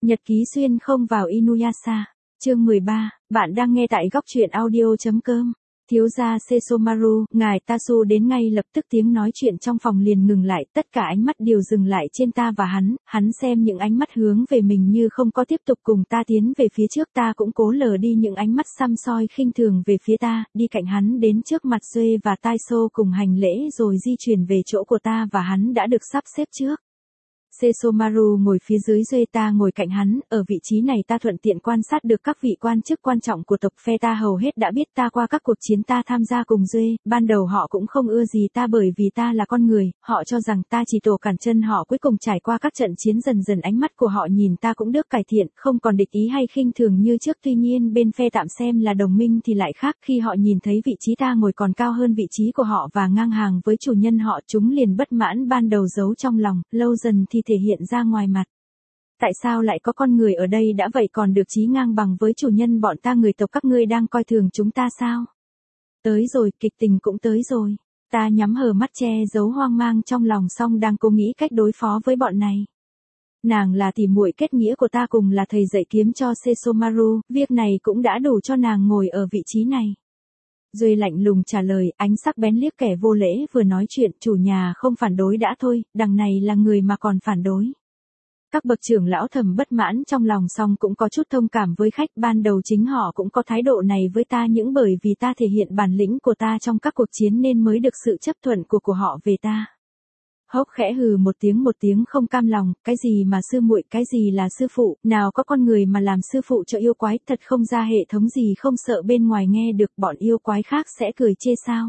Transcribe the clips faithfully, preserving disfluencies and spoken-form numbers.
Nhật ký xuyên không vào Inuyasha. Chương mười ba, bạn đang nghe tại góc truyện audio.com. Thiếu gia Sesomaru, ngài Tasu đến ngay lập tức, tiếng nói chuyện trong phòng liền ngừng lại, tất cả ánh mắt đều dừng lại trên ta và hắn, hắn xem những ánh mắt hướng về mình như không có tiếp tục cùng ta tiến về phía trước, ta cũng cố lờ đi những ánh mắt săm soi khinh thường về phía ta, đi cạnh hắn đến trước mặt Duê và Taiso cùng hành lễ rồi di chuyển về chỗ của ta và hắn đã được sắp xếp trước. Sesomaru ngồi phía dưới Duê, ta ngồi cạnh hắn, ở vị trí này ta thuận tiện quan sát được các vị quan chức quan trọng của tộc phe ta hầu hết đã biết ta qua các cuộc chiến ta tham gia cùng Duê, ban đầu họ cũng không ưa gì ta bởi vì ta là con người, họ cho rằng ta chỉ tổ cản chân họ, cuối cùng trải qua các trận chiến dần dần ánh mắt của họ nhìn ta cũng được cải thiện, không còn địch ý hay khinh thường như trước, tuy nhiên bên phe tạm xem là đồng minh thì lại khác, khi họ nhìn thấy vị trí ta ngồi còn cao hơn vị trí của họ và ngang hàng với chủ nhân họ, chúng liền bất mãn ban đầu giấu trong lòng, lâu dần thì thể hiện ra ngoài mặt. Tại sao lại có con người ở đây đã vậy còn được chí ngang bằng với chủ nhân bọn ta, người tộc các ngươi đang coi thường chúng ta sao? Tới rồi, kịch tình cũng tới rồi. Ta nhắm hờ mắt che giấu hoang mang trong lòng xong đang cố nghĩ cách đối phó với bọn này. Nàng là tỉ muội kết nghĩa của ta, cùng là thầy dạy kiếm cho Sesomaru, việc này cũng đã đủ cho nàng ngồi ở vị trí này. Duy lạnh lùng trả lời, ánh sắc bén liếc kẻ vô lễ vừa nói chuyện, chủ nhà không phản đối đã thôi, đằng này là người mà còn phản đối. Các bậc trưởng lão thầm bất mãn trong lòng song cũng có chút thông cảm với khách, ban đầu chính họ cũng có thái độ này với ta, những bởi vì ta thể hiện bản lĩnh của ta trong các cuộc chiến nên mới được sự chấp thuận của của họ về ta. Hốc khẽ hừ một tiếng một tiếng không cam lòng, cái gì mà sư muội, cái gì là sư phụ, nào có con người mà làm sư phụ cho yêu quái, thật không ra hệ thống gì, không sợ bên ngoài nghe được bọn yêu quái khác sẽ cười chê sao?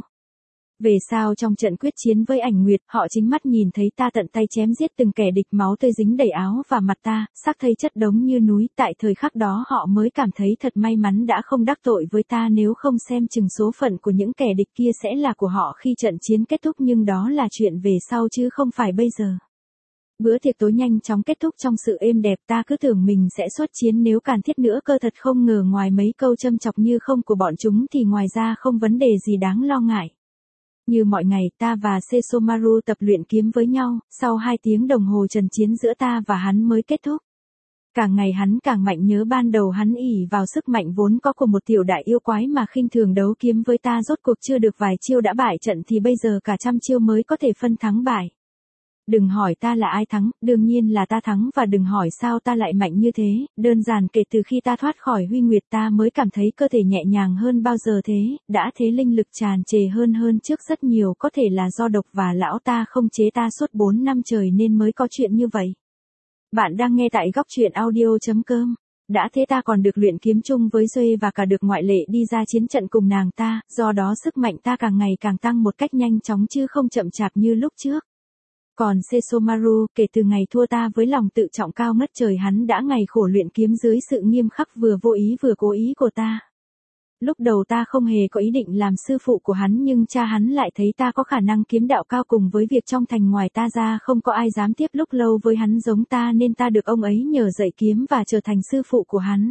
Về sau trong trận quyết chiến với ảnh nguyệt, họ chính mắt nhìn thấy ta tận tay chém giết từng kẻ địch, máu tươi dính đầy áo và mặt ta, xác thây chất đống như núi, tại thời khắc đó họ mới cảm thấy thật may mắn đã không đắc tội với ta, nếu không xem chừng số phận của những kẻ địch kia sẽ là của họ khi trận chiến kết thúc, nhưng đó là chuyện về sau chứ không phải bây giờ. Bữa tiệc tối nhanh chóng kết thúc trong sự êm đẹp, ta cứ tưởng mình sẽ xuất chiến nếu cần thiết nữa cơ, thật không ngờ ngoài mấy câu châm chọc như không của bọn chúng thì ngoài ra không vấn đề gì đáng lo ngại. Như mọi ngày, ta và Sesomaru tập luyện kiếm với nhau, sau hai tiếng đồng hồ trận chiến giữa ta và hắn mới kết thúc. Càng ngày hắn càng mạnh, nhớ ban đầu hắn ỷ vào sức mạnh vốn có của một tiểu đại yêu quái mà khinh thường đấu kiếm với ta, rốt cuộc chưa được vài chiêu đã bại trận thì bây giờ cả trăm chiêu mới có thể phân thắng bại. Đừng hỏi ta là ai thắng, đương nhiên là ta thắng, và đừng hỏi sao ta lại mạnh như thế, đơn giản kể từ khi ta thoát khỏi huy nguyệt ta mới cảm thấy cơ thể nhẹ nhàng hơn bao giờ thế, đã thế linh lực tràn trề hơn hơn trước rất nhiều, có thể là do độc và lão ta không chế ta suốt bốn năm trời nên mới có chuyện như vậy. Bạn đang nghe tại góc truyện audio.com. Đã thế ta còn được luyện kiếm chung với Duê và cả được ngoại lệ đi ra chiến trận cùng nàng ta, do đó sức mạnh ta càng ngày càng tăng một cách nhanh chóng chứ không chậm chạp như lúc trước. Còn Sesomaru, kể từ ngày thua ta với lòng tự trọng cao ngất trời, hắn đã ngày khổ luyện kiếm dưới sự nghiêm khắc vừa vô ý vừa cố ý của ta. Lúc đầu ta không hề có ý định làm sư phụ của hắn, nhưng cha hắn lại thấy ta có khả năng kiếm đạo cao, cùng với việc trong thành ngoài ta ra không có ai dám tiếp lúc lâu với hắn giống ta, nên ta được ông ấy nhờ dạy kiếm và trở thành sư phụ của hắn.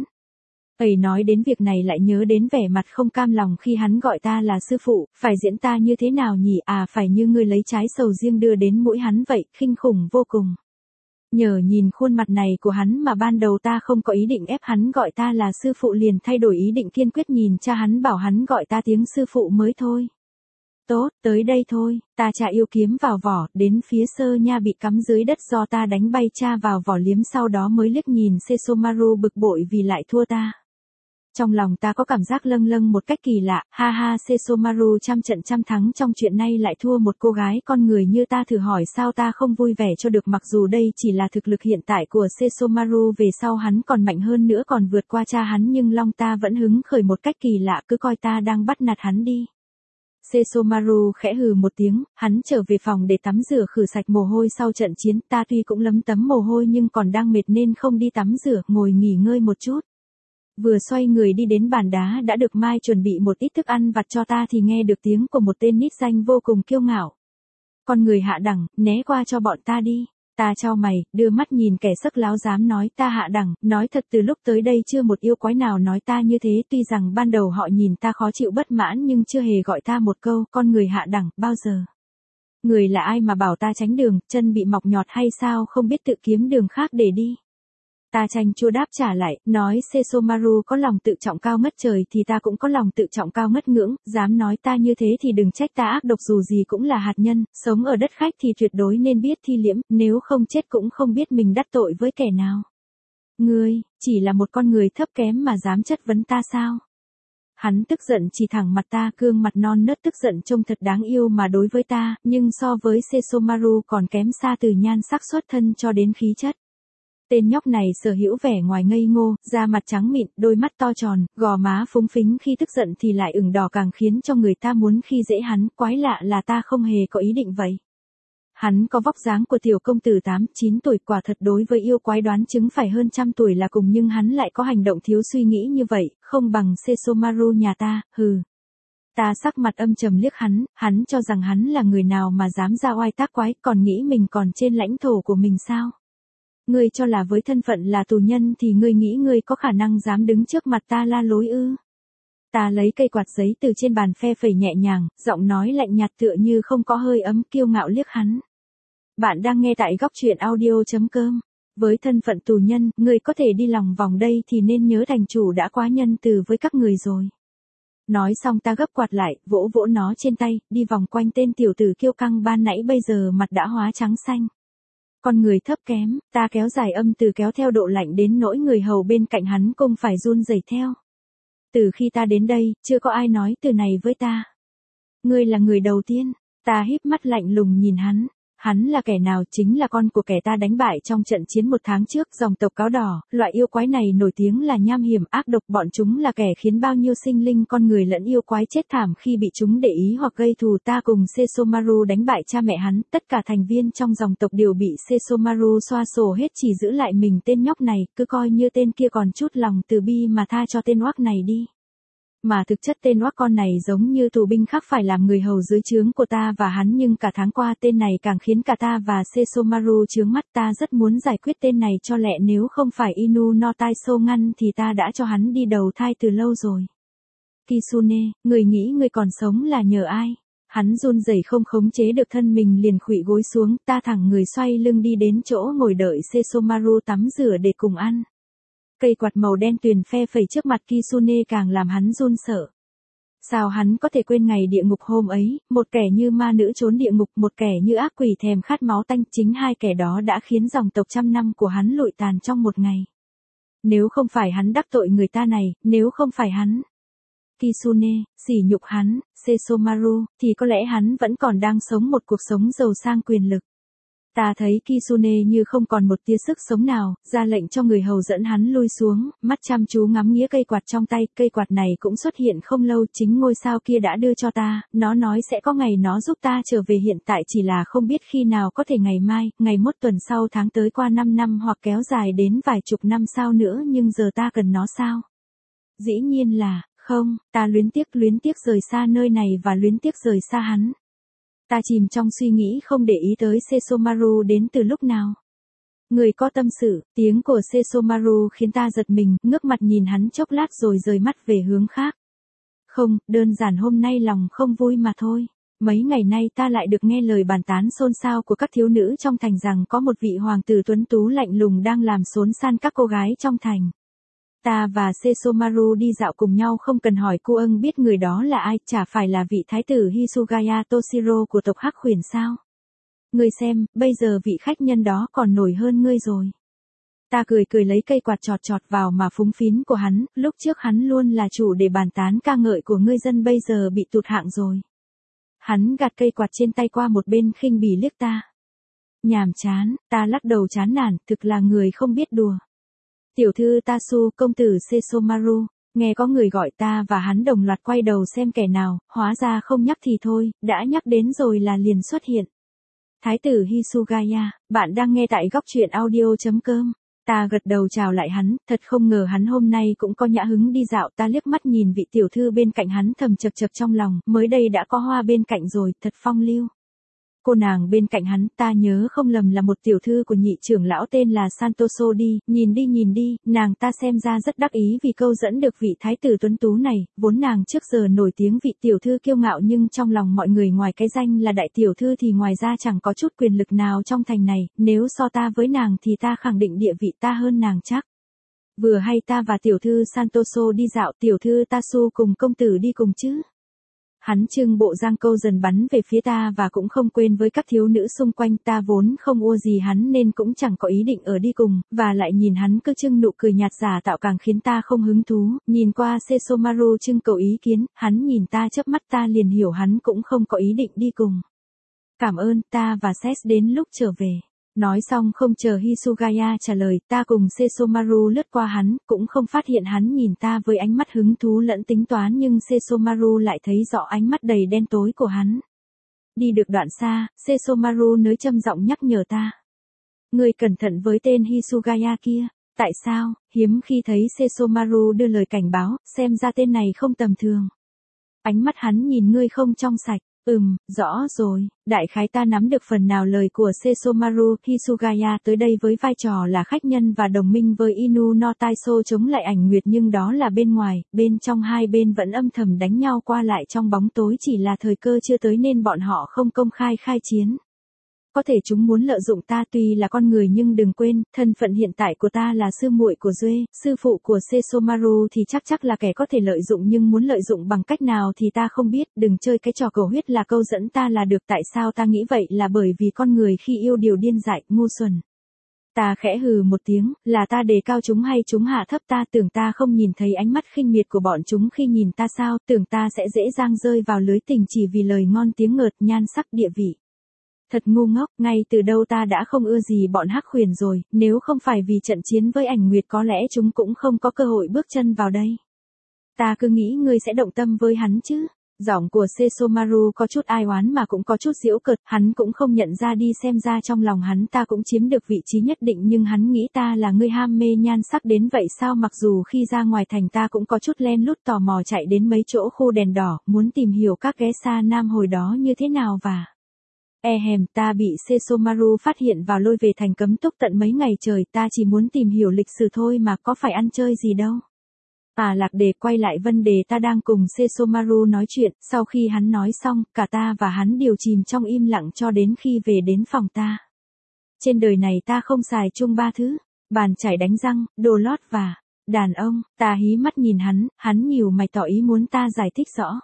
Ấy nói đến việc này lại nhớ đến vẻ mặt không cam lòng khi hắn gọi ta là sư phụ, phải diễn ta như thế nào nhỉ, à phải như ngươi lấy trái sầu riêng đưa đến mũi hắn vậy, khinh khủng vô cùng. Nhờ nhìn khuôn mặt này của hắn mà ban đầu ta không có ý định ép hắn gọi ta là sư phụ, liền thay đổi ý định, kiên quyết nhìn cha hắn bảo hắn gọi ta tiếng sư phụ mới thôi. Tốt, tới đây thôi, ta chà yêu kiếm vào vỏ, đến phía Sơ Nha bị cắm dưới đất do ta đánh bay cha vào vỏ liếm, sau đó mới liếc nhìn Sesomaru bực bội vì lại thua ta. Trong lòng ta có cảm giác lâng lâng một cách kỳ lạ, ha ha, Sesomaru trăm trận trăm thắng trong chuyện này lại thua một cô gái con người như ta, thử hỏi sao ta không vui vẻ cho được, mặc dù đây chỉ là thực lực hiện tại của Sesomaru, về sau hắn còn mạnh hơn nữa, còn vượt qua cha hắn, nhưng lòng ta vẫn hứng khởi một cách kỳ lạ, cứ coi ta đang bắt nạt hắn đi. Sesomaru khẽ hừ một tiếng, hắn trở về phòng để tắm rửa khử sạch mồ hôi sau trận chiến, ta tuy cũng lấm tấm mồ hôi nhưng còn đang mệt nên không đi tắm rửa, ngồi nghỉ ngơi một chút. Vừa xoay người đi đến bàn đá đã được Mai chuẩn bị một ít thức ăn vặt cho ta thì nghe được tiếng của một tên nít danh vô cùng kiêu ngạo. Con người hạ đẳng, né qua cho bọn ta đi. Ta chau mày, đưa mắt nhìn kẻ sắc láo dám nói ta hạ đẳng, nói thật từ lúc tới đây chưa một yêu quái nào nói ta như thế, tuy rằng ban đầu họ nhìn ta khó chịu bất mãn nhưng chưa hề gọi ta một câu con người hạ đẳng bao giờ. Người là ai mà bảo ta tránh đường, chân bị mọc nhọt hay sao, không biết tự kiếm đường khác để đi. Ta chanh chua đáp trả lại, nói Sesomaru có lòng tự trọng cao ngất trời thì ta cũng có lòng tự trọng cao ngất ngưỡng, dám nói ta như thế thì đừng trách ta ác độc, dù gì cũng là hạt nhân, sống ở đất khách thì tuyệt đối nên biết thi liễm, nếu không chết cũng không biết mình đắc tội với kẻ nào. Ngươi, chỉ là một con người thấp kém mà dám chất vấn ta sao? Hắn tức giận chỉ thẳng mặt ta, gương mặt non nớt tức giận trông thật đáng yêu mà đối với ta, nhưng so với Sesomaru còn kém xa từ nhan sắc xuất thân cho đến khí chất. Tên nhóc này sở hữu vẻ ngoài ngây ngô, da mặt trắng mịn, đôi mắt to tròn, gò má phúng phính, khi tức giận thì lại ửng đỏ càng khiến cho người ta muốn khi dễ hắn, quái lạ là ta không hề có ý định vậy. Hắn có vóc dáng của tiểu công tử tám, chín tuổi, quả thật đối với yêu quái đoán chứng phải hơn trăm tuổi là cùng, nhưng hắn lại có hành động thiếu suy nghĩ như vậy, không bằng Sesomaru nhà ta, hừ. Ta sắc mặt âm trầm liếc hắn, hắn cho rằng hắn là người nào mà dám ra oai tác quái, còn nghĩ mình còn trên lãnh thổ của mình sao? Ngươi cho là với thân phận là tù nhân thì ngươi nghĩ ngươi có khả năng dám đứng trước mặt ta la lối ư? Ta lấy cây quạt giấy từ trên bàn phe phẩy nhẹ nhàng, giọng nói lạnh nhạt tựa như không có hơi ấm, kiêu ngạo liếc hắn. Bạn đang nghe tại góc truyện audio chấm com. Với thân phận tù nhân, ngươi có thể đi lòng vòng đây thì nên nhớ thành chủ đã quá nhân từ với các người rồi. Nói xong ta gấp quạt lại, vỗ vỗ nó trên tay, đi vòng quanh tên tiểu tử kiêu căng ban nãy bây giờ mặt đã hóa trắng xanh. Con người thấp kém, ta kéo dài âm từ kéo theo độ lạnh đến nỗi người hầu bên cạnh hắn cũng phải run rẩy theo. Từ khi ta đến đây, chưa có ai nói từ này với ta. Ngươi là người đầu tiên, ta híp mắt lạnh lùng nhìn hắn. Hắn là kẻ nào? Chính là con của kẻ ta đánh bại trong trận chiến một tháng trước, dòng tộc cáo đỏ. Loại yêu quái này nổi tiếng là nham hiểm ác độc, bọn chúng là kẻ khiến bao nhiêu sinh linh con người lẫn yêu quái chết thảm khi bị chúng để ý hoặc gây thù. Ta cùng Sesomaru đánh bại cha mẹ hắn, tất cả thành viên trong dòng tộc đều bị Sesomaru xoa sổ hết, chỉ giữ lại mình tên nhóc này, cứ coi như tên kia còn chút lòng từ bi mà tha cho tên oác này đi. Mà thực chất tên oác con này giống như tù binh khác phải làm người hầu dưới trướng của ta và hắn, nhưng cả tháng qua tên này càng khiến cả ta và Sesomaru chướng mắt. Ta rất muốn giải quyết tên này cho lẹ, nếu không phải Inu no Taiso ngăn thì ta đã cho hắn đi đầu thai từ lâu rồi. Kisune, người nghĩ người còn sống là nhờ ai? Hắn run rẩy không khống chế được thân mình liền khuỵu gối xuống, ta thẳng người xoay lưng đi đến chỗ ngồi đợi Sesomaru tắm rửa để cùng ăn. Cây quạt màu đen tuyền phe phẩy trước mặt Kisune càng làm hắn run sợ. Sao hắn có thể quên ngày địa ngục hôm ấy, một kẻ như ma nữ trốn địa ngục, một kẻ như ác quỷ thèm khát máu tanh, chính hai kẻ đó đã khiến dòng tộc trăm năm của hắn lụi tàn trong một ngày. Nếu không phải hắn đắc tội người ta này, nếu không phải hắn, Kisune, sỉ nhục hắn, Sesomaru, thì có lẽ hắn vẫn còn đang sống một cuộc sống giàu sang quyền lực. Ta thấy Kisune như không còn một tia sức sống nào, ra lệnh cho người hầu dẫn hắn lui xuống, mắt chăm chú ngắm nghía cây quạt trong tay. Cây quạt này cũng xuất hiện không lâu, chính ngôi sao kia đã đưa cho ta, nó nói sẽ có ngày nó giúp ta trở về hiện tại, chỉ là không biết khi nào, có thể ngày mai, ngày mốt, tuần sau, tháng tới, qua năm năm hoặc kéo dài đến vài chục năm sau nữa, nhưng giờ ta cần nó sao? Dĩ nhiên là, không, ta luyến tiếc luyến tiếc rời xa nơi này và luyến tiếc rời xa hắn. Ta chìm trong suy nghĩ không để ý tới Sesomaru đến từ lúc nào. Người có tâm sự, tiếng của Sesomaru khiến ta giật mình, ngước mặt nhìn hắn chốc lát rồi rời mắt về hướng khác. Không, đơn giản hôm nay lòng không vui mà thôi. Mấy ngày nay ta lại được nghe lời bàn tán xôn xao của các thiếu nữ trong thành rằng có một vị hoàng tử tuấn tú lạnh lùng đang làm xốn xan các cô gái trong thành. Ta và Sesomaru đi dạo cùng nhau, không cần hỏi cô ưng biết người đó là ai, chả phải là vị thái tử Hisugaya Toshiro của tộc Hắc Huyền sao? Ngươi xem, bây giờ vị khách nhân đó còn nổi hơn ngươi rồi. Ta cười cười lấy cây quạt chọt chọt vào mà phúng phín của hắn, lúc trước hắn luôn là chủ để bàn tán ca ngợi của ngươi dân, bây giờ bị tụt hạng rồi. Hắn gạt cây quạt trên tay qua một bên, khinh bỉ liếc ta. Nhàm chán, ta lắc đầu chán nản, thực là người không biết đùa. Tiểu thư Tasu, công tử Sesomaru, nghe có người gọi ta và hắn đồng loạt quay đầu xem kẻ nào, hóa ra không nhắc thì thôi, đã nhắc đến rồi là liền xuất hiện. Thái tử Hisugaya, bạn đang nghe tại góc truyện audio chấm com. Ta gật đầu chào lại hắn, thật không ngờ hắn hôm nay cũng có nhã hứng đi dạo. Ta liếc mắt nhìn vị tiểu thư bên cạnh hắn thầm chập chập trong lòng, mới đây đã có hoa bên cạnh rồi, thật phong lưu. Cô nàng bên cạnh hắn, ta nhớ không lầm là một tiểu thư của nhị trưởng lão tên là Santoso đi, nhìn đi nhìn đi, nàng ta xem ra rất đắc ý vì câu dẫn được vị thái tử tuấn tú này, vốn nàng trước giờ nổi tiếng vị tiểu thư kiêu ngạo nhưng trong lòng mọi người ngoài cái danh là đại tiểu thư thì ngoài ra chẳng có chút quyền lực nào trong thành này, nếu so ta với nàng thì ta khẳng định địa vị ta hơn nàng chắc. Vừa hay ta và tiểu thư Santoso đi dạo, tiểu thư Tasu cùng công tử đi cùng chứ. Hắn trưng bộ giang câu dần bắn về phía ta và cũng không quên với các thiếu nữ xung quanh, ta vốn không ua gì hắn nên cũng chẳng có ý định ở đi cùng, và lại nhìn hắn cứ trưng nụ cười nhạt giả tạo càng khiến ta không hứng thú, nhìn qua Sesomaru trưng cầu ý kiến, hắn nhìn ta chớp mắt ta liền hiểu hắn cũng không có ý định đi cùng. Cảm ơn, ta và Ses đến lúc trở về. Nói xong không chờ Hisugaya trả lời, ta cùng Sesomaru lướt qua hắn, cũng không phát hiện hắn nhìn ta với ánh mắt hứng thú lẫn tính toán nhưng Sesomaru lại thấy rõ ánh mắt đầy đen tối của hắn. Đi được đoạn xa, Sesomaru nới châm giọng nhắc nhở ta. Ngươi cẩn thận với tên Hisugaya kia. Tại sao? Hiếm khi thấy Sesomaru đưa lời cảnh báo, xem ra tên này không tầm thường. Ánh mắt hắn nhìn ngươi không trong sạch. Ừm, rõ rồi, đại khái ta nắm được phần nào lời của Sesomaru. Hisugaya tới đây với vai trò là khách nhân và đồng minh với Inu no Taiso chống lại ảnh nguyệt nhưng đó là bên ngoài, bên trong hai bên vẫn âm thầm đánh nhau qua lại trong bóng tối chỉ là thời cơ chưa tới nên bọn họ không công khai khai chiến. Có thể chúng muốn lợi dụng ta tuy là con người nhưng đừng quên, thân phận hiện tại của ta là sư muội của Duê, sư phụ của Sesomaru thì chắc chắc là kẻ có thể lợi dụng nhưng muốn lợi dụng bằng cách nào thì ta không biết, đừng chơi cái trò cầu huyết là câu dẫn ta là được. Tại sao ta nghĩ vậy là bởi vì con người khi yêu điều điên dại, ngu xuẩn. Ta khẽ hừ một tiếng, là ta đề cao chúng hay chúng hạ thấp ta, tưởng ta không nhìn thấy ánh mắt khinh miệt của bọn chúng khi nhìn ta sao, tưởng ta sẽ dễ dàng rơi vào lưới tình chỉ vì lời ngon tiếng ngọt, nhan sắc địa vị. Thật ngu ngốc, ngay từ đâu ta đã không ưa gì bọn hắc huyền rồi, nếu không phải vì trận chiến với ảnh nguyệt có lẽ chúng cũng không có cơ hội bước chân vào đây. Ta cứ nghĩ ngươi sẽ động tâm với hắn chứ. Giọng của Sesomaru có chút ai oán mà cũng có chút giễu cợt, hắn cũng không nhận ra đi xem ra trong lòng hắn ta cũng chiếm được vị trí nhất định nhưng hắn nghĩ ta là người ham mê nhan sắc đến vậy sao, mặc dù khi ra ngoài thành ta cũng có chút len lút tò mò chạy đến mấy chỗ khu đèn đỏ, muốn tìm hiểu các ghé xa nam hồi đó như thế nào và... E hèm, ta bị Sesomaru phát hiện vào lôi về thành cấm túc tận mấy ngày trời, ta chỉ muốn tìm hiểu lịch sử thôi mà có phải ăn chơi gì đâu. À lạc đề quay lại vấn đề ta đang cùng Sesomaru nói chuyện, sau khi hắn nói xong, cả ta và hắn đều chìm trong im lặng cho đến khi về đến phòng ta. Trên đời này ta không xài chung ba thứ, bàn chải đánh răng, đồ lót và đàn ông, ta hí mắt nhìn hắn, hắn nhíu mày tỏ ý muốn ta giải thích rõ.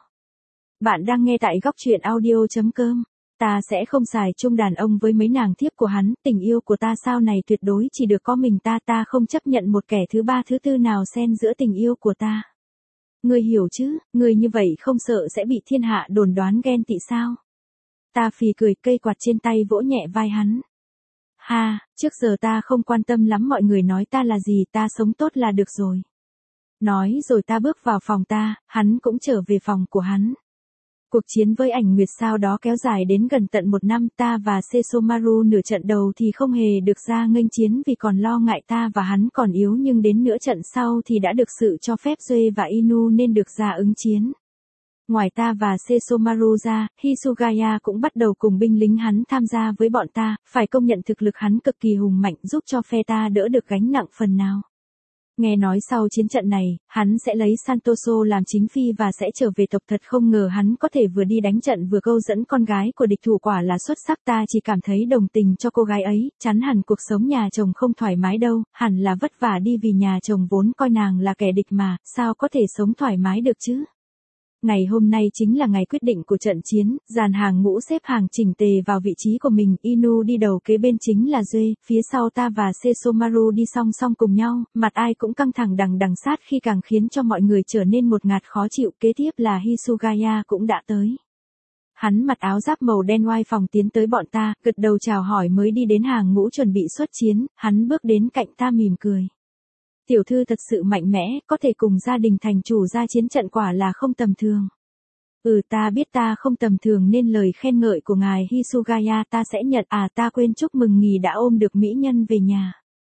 Bạn đang nghe tại góc truyện audio chấm com. Ta sẽ không xài chung đàn ông với mấy nàng thiếp của hắn, tình yêu của ta sau này tuyệt đối chỉ được có mình ta, ta không chấp nhận một kẻ thứ ba thứ tư nào xen giữa tình yêu của ta. Ngươi hiểu chứ, ngươi như vậy không sợ sẽ bị thiên hạ đồn đoán ghen tị sao? Ta phì cười, cây quạt trên tay vỗ nhẹ vai hắn. Ha, trước giờ ta không quan tâm lắm mọi người nói ta là gì, ta sống tốt là được rồi. Nói rồi ta bước vào phòng ta, hắn cũng trở về phòng của hắn. Cuộc chiến với ảnh nguyệt sau đó kéo dài đến gần tận một năm, ta và Sesomaru nửa trận đầu thì không hề được ra nghênh chiến vì còn lo ngại ta và hắn còn yếu nhưng đến nửa trận sau thì đã được sự cho phép Duê và Inu nên được ra ứng chiến. Ngoài ta và Sesomaru ra, Hisugaya cũng bắt đầu cùng binh lính hắn tham gia với bọn ta, phải công nhận thực lực hắn cực kỳ hùng mạnh giúp cho phe ta đỡ được gánh nặng phần nào. Nghe nói sau chiến trận này, hắn sẽ lấy Santoso làm chính phi và sẽ trở về tộc, thật không ngờ hắn có thể vừa đi đánh trận vừa câu dẫn con gái của địch thủ, quả là xuất sắc, ta chỉ cảm thấy đồng tình cho cô gái ấy, chắn hẳn cuộc sống nhà chồng không thoải mái đâu, hẳn là vất vả đi vì nhà chồng vốn coi nàng là kẻ địch mà, sao có thể sống thoải mái được chứ. Ngày hôm nay chính là ngày quyết định của trận chiến, dàn hàng ngũ xếp hàng chỉnh tề vào vị trí của mình, Inu đi đầu kế bên chính là Duê, phía sau ta và Sesomaru đi song song cùng nhau, mặt ai cũng căng thẳng đằng đằng sát khi càng khiến cho mọi người trở nên một ngạt khó chịu. Kế tiếp là Hisugaya cũng đã tới. Hắn mặc áo giáp màu đen oai phòng tiến tới bọn ta, gật đầu chào hỏi mới đi đến hàng ngũ chuẩn bị xuất chiến, hắn bước đến cạnh ta mỉm cười. Tiểu thư thật sự mạnh mẽ, có thể cùng gia đình thành chủ ra chiến trận quả là không tầm thường. Ừ, ta biết ta không tầm thường nên lời khen ngợi của ngài Hisugaya ta sẽ nhận. À, ta quên chúc mừng ngài đã ôm được mỹ nhân về nhà.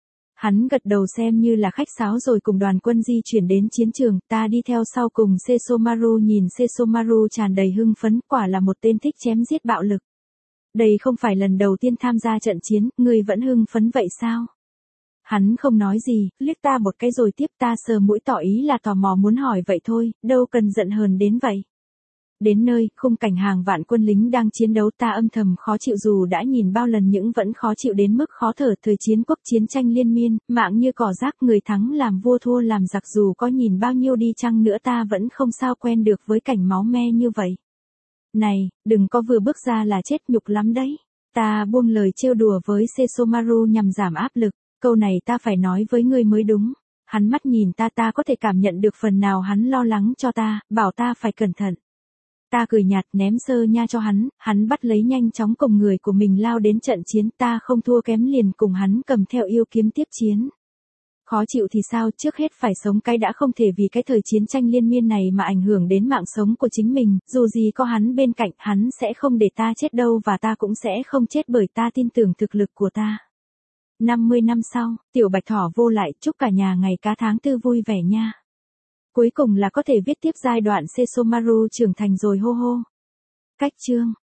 Hắn gật đầu xem như là khách sáo rồi cùng đoàn quân di chuyển đến chiến trường, ta đi theo sau cùng Sesomaru, nhìn Sesomaru tràn đầy hưng phấn, quả là một tên thích chém giết bạo lực. Đây không phải lần đầu tiên tham gia trận chiến, ngươi vẫn hưng phấn vậy sao? Hắn không nói gì, liếc ta một cái rồi tiếp ta sờ mũi tỏ ý là tò mò muốn hỏi vậy thôi, đâu cần giận hờn đến vậy. Đến nơi, khung cảnh hàng vạn quân lính đang chiến đấu ta âm thầm khó chịu dù đã nhìn bao lần những vẫn khó chịu đến mức khó thở thời chiến quốc chiến tranh liên miên, mạng như cỏ rác người thắng làm vua thua làm giặc dù có nhìn bao nhiêu đi chăng nữa ta vẫn không sao quen được với cảnh máu me như vậy. Này, đừng có vừa bước ra là chết nhục lắm đấy. Ta buông lời trêu đùa với Sesomaru nhằm giảm áp lực, câu này ta phải nói với ngươi mới đúng. Hắn mắt nhìn ta ta có thể cảm nhận được phần nào hắn lo lắng cho ta, bảo ta phải cẩn thận. Ta cười nhạt ném sơ nha cho hắn, hắn bắt lấy nhanh chóng cùng người của mình lao đến trận chiến ta không thua kém liền cùng hắn cầm theo yêu kiếm tiếp chiến. Khó chịu thì sao, trước hết phải sống cái đã không thể vì cái thời chiến tranh liên miên này mà ảnh hưởng đến mạng sống của chính mình, dù gì có hắn bên cạnh hắn sẽ không để ta chết đâu và ta cũng sẽ không chết bởi ta tin tưởng thực lực của ta. năm mươi năm sau, tiểu bạch thỏ vô lại chúc cả nhà ngày cá tháng tư vui vẻ nha. Cuối cùng là có thể viết tiếp giai đoạn Sesomaru trưởng thành rồi hô hô. Cách chương